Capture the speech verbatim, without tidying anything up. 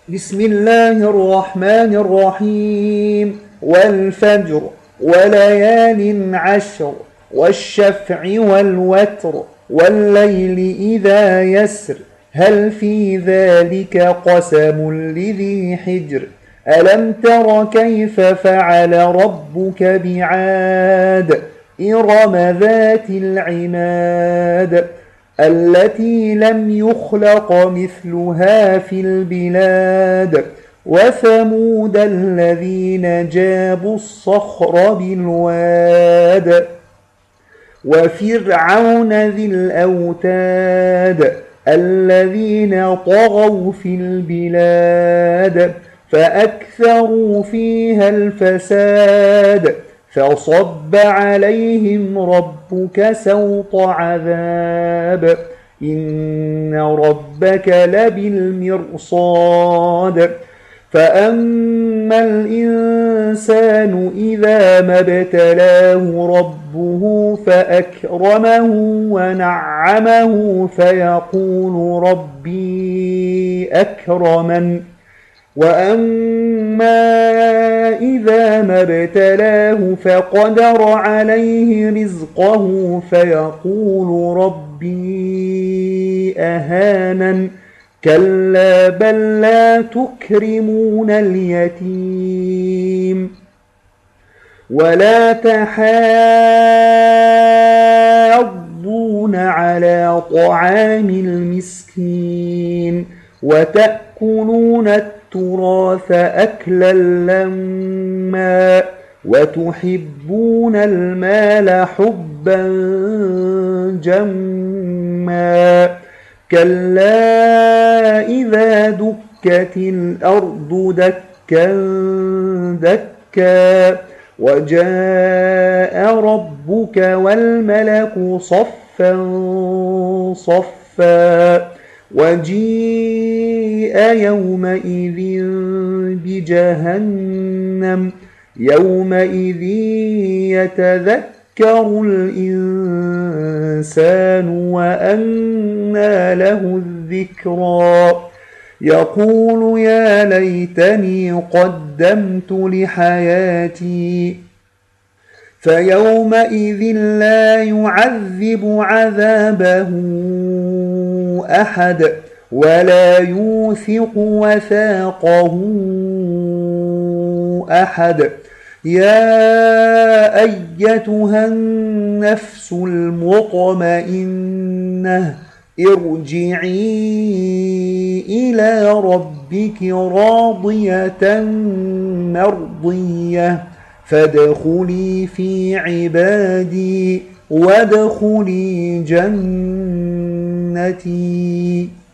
بسم الله الرحمن الرحيم والفجر وليال عشر والشفع والوتر والليل إذا يسر هل في ذلك قسم لذي حجر ألم تر كيف فعل ربك بعاد إرم ذات العماد التي لم يخلق مثلها في البلاد وثمود الذين جابوا الصخر بالواد وفرعون ذي الأوتاد الذين طغوا في البلاد فأكثروا فيها الفساد فصب عليهم ربك سوط عذاب إن ربك لبالمرصاد فأما الإنسان إذا ما ابتلاه ربه فأكرمه ونعمه فيقول ربي أكرمن وأما إذا ما ابتلاه فقدر عليه رزقه فيقول ربي أهانن كلا بل لا تكرمون اليتيم ولا تحاضون على طعام المسكين وتأكلون التراث أكلا لما وتحبون المال حبا جما كلا إذا دكت الأرض دكا دكا وجاء ربك والملك صفا صفا وجيء يومئذ بجهنم يومئذ يتذكر الإنسان وأنى له الذكرى يقول يا ليتني قدمت لحياتي فيومئذ لا يعذب عذابه أحد ولا يوثق وثاقه أحد يا أيتها النفس المطمئنة ارجعي إلى ربك راضية مرضية فادخلي في عبادي وادخلي جنتي.